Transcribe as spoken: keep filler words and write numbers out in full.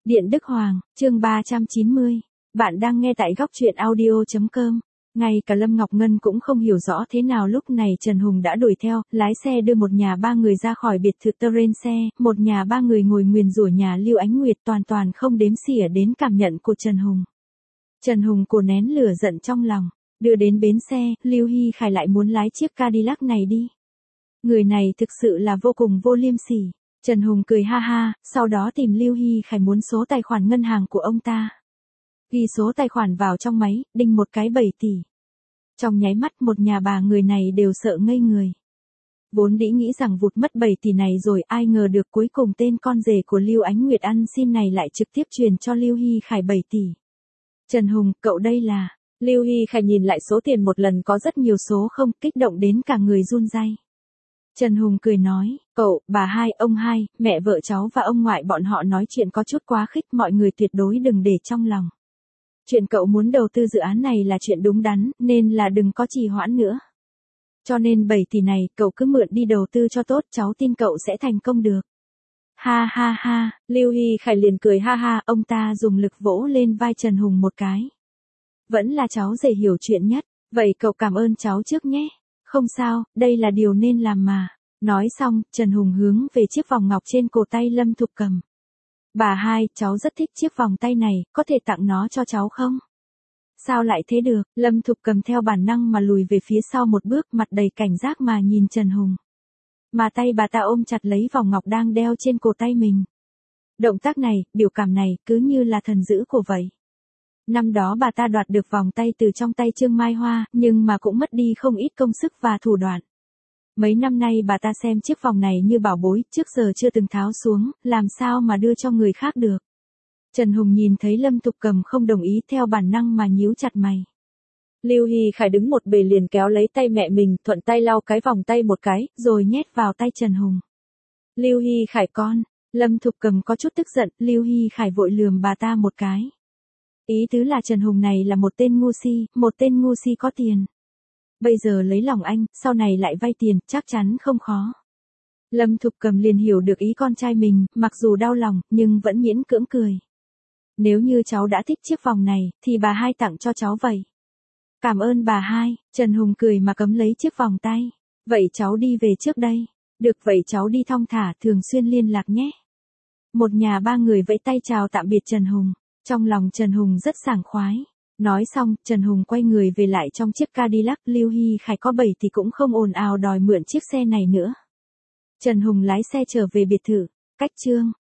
Điện Đức Hoàng, chương ba trăm chín mươi. Bạn đang nghe tại góc truyện audio chấm com. Ngay cả Lâm Ngọc Ngân cũng không hiểu rõ thế nào lúc này Trần Hùng đã đuổi theo, lái xe đưa một nhà ba người ra khỏi biệt thự Terrain xe, một nhà ba người ngồi nguyền rủa nhà Lưu Ánh Nguyệt toàn toàn không đếm xỉa đến cảm nhận của Trần Hùng. Trần Hùng cố nén lửa giận trong lòng, đưa đến bến xe, Lưu Hy Khải lại muốn lái chiếc Cadillac này đi. Người này thực sự là vô cùng vô liêm sỉ. Trần Hùng cười ha ha, sau đó tìm Lưu Hy Khải muốn số tài khoản ngân hàng của ông ta. Ghi số tài khoản vào trong máy, đinh một cái bảy tỷ. Trong nháy mắt một nhà bà người này đều sợ ngây người. Vốn đĩ nghĩ rằng vụt mất bảy tỷ này rồi, ai ngờ được cuối cùng tên con rể của Lưu Ánh Nguyệt ăn xin này lại trực tiếp truyền cho Lưu Hy Khải bảy tỷ. Trần Hùng, cậu đây là... Lưu Hy Khải nhìn lại số tiền một lần có rất nhiều số không, kích động đến cả người run rẩy. Trần Hùng cười nói, cậu, bà hai, ông hai, mẹ vợ cháu và ông ngoại bọn họ nói chuyện có chút quá khích, mọi người tuyệt đối đừng để trong lòng. Chuyện cậu muốn đầu tư dự án này là chuyện đúng đắn, nên là đừng có trì hoãn nữa. Cho nên bảy tỷ này, cậu cứ mượn đi đầu tư cho tốt, cháu tin cậu sẽ thành công được. Ha ha ha, Lưu Hy Khải liền cười ha ha, ông ta dùng lực vỗ lên vai Trần Hùng một cái. Vẫn là cháu dễ hiểu chuyện nhất, vậy cậu cảm ơn cháu trước nhé. Không sao, đây là điều nên làm mà. Nói xong, Trần Hùng hướng về chiếc vòng ngọc trên cổ tay Lâm Thục Cầm. Bà hai, cháu rất thích chiếc vòng tay này, có thể tặng nó cho cháu không? Sao lại thế được? Lâm Thục Cầm theo bản năng mà lùi về phía sau một bước, mặt đầy cảnh giác mà nhìn Trần Hùng. Mà tay bà ta ôm chặt lấy vòng ngọc đang đeo trên cổ tay mình. Động tác này, biểu cảm này, cứ như là thần dữ cổ vậy. Năm đó bà ta đoạt được vòng tay từ trong tay Trương Mai Hoa, nhưng mà cũng mất đi không ít công sức và thủ đoạn. Mấy năm nay bà ta xem chiếc vòng này như bảo bối, trước giờ chưa từng tháo xuống, làm sao mà đưa cho người khác được. Trần Hùng nhìn thấy Lâm Thục Cầm không đồng ý, theo bản năng mà nhíu chặt mày. Lưu Hy Khải đứng một bề liền kéo lấy tay mẹ mình, thuận tay lau cái vòng tay một cái, rồi nhét vào tay Trần Hùng. Lưu Hy Khải con, Lâm Thục Cầm có chút tức giận, Lưu Hy Khải vội lườm bà ta một cái. Ý tứ là Trần Hùng này là một tên ngu si, một tên ngu si có tiền. Bây giờ lấy lòng anh, sau này lại vay tiền, chắc chắn không khó. Lâm Thục Cầm liền hiểu được ý con trai mình, mặc dù đau lòng, nhưng vẫn miễn cưỡng cười. Nếu như cháu đã thích chiếc vòng này, thì bà hai tặng cho cháu vậy. Cảm ơn bà hai, Trần Hùng cười mà cấm lấy chiếc vòng tay. Vậy cháu đi về trước đây. Được vậy cháu đi thong thả, thường xuyên liên lạc nhé. Một nhà ba người vẫy tay chào tạm biệt Trần Hùng. Trong lòng Trần Hùng rất sảng khoái. Nói xong, Trần Hùng quay người về lại trong chiếc Cadillac. Lưu Hy Khải có bảy thì cũng không ồn ào đòi mượn chiếc xe này nữa. Trần Hùng lái xe trở về biệt thự. Cách chương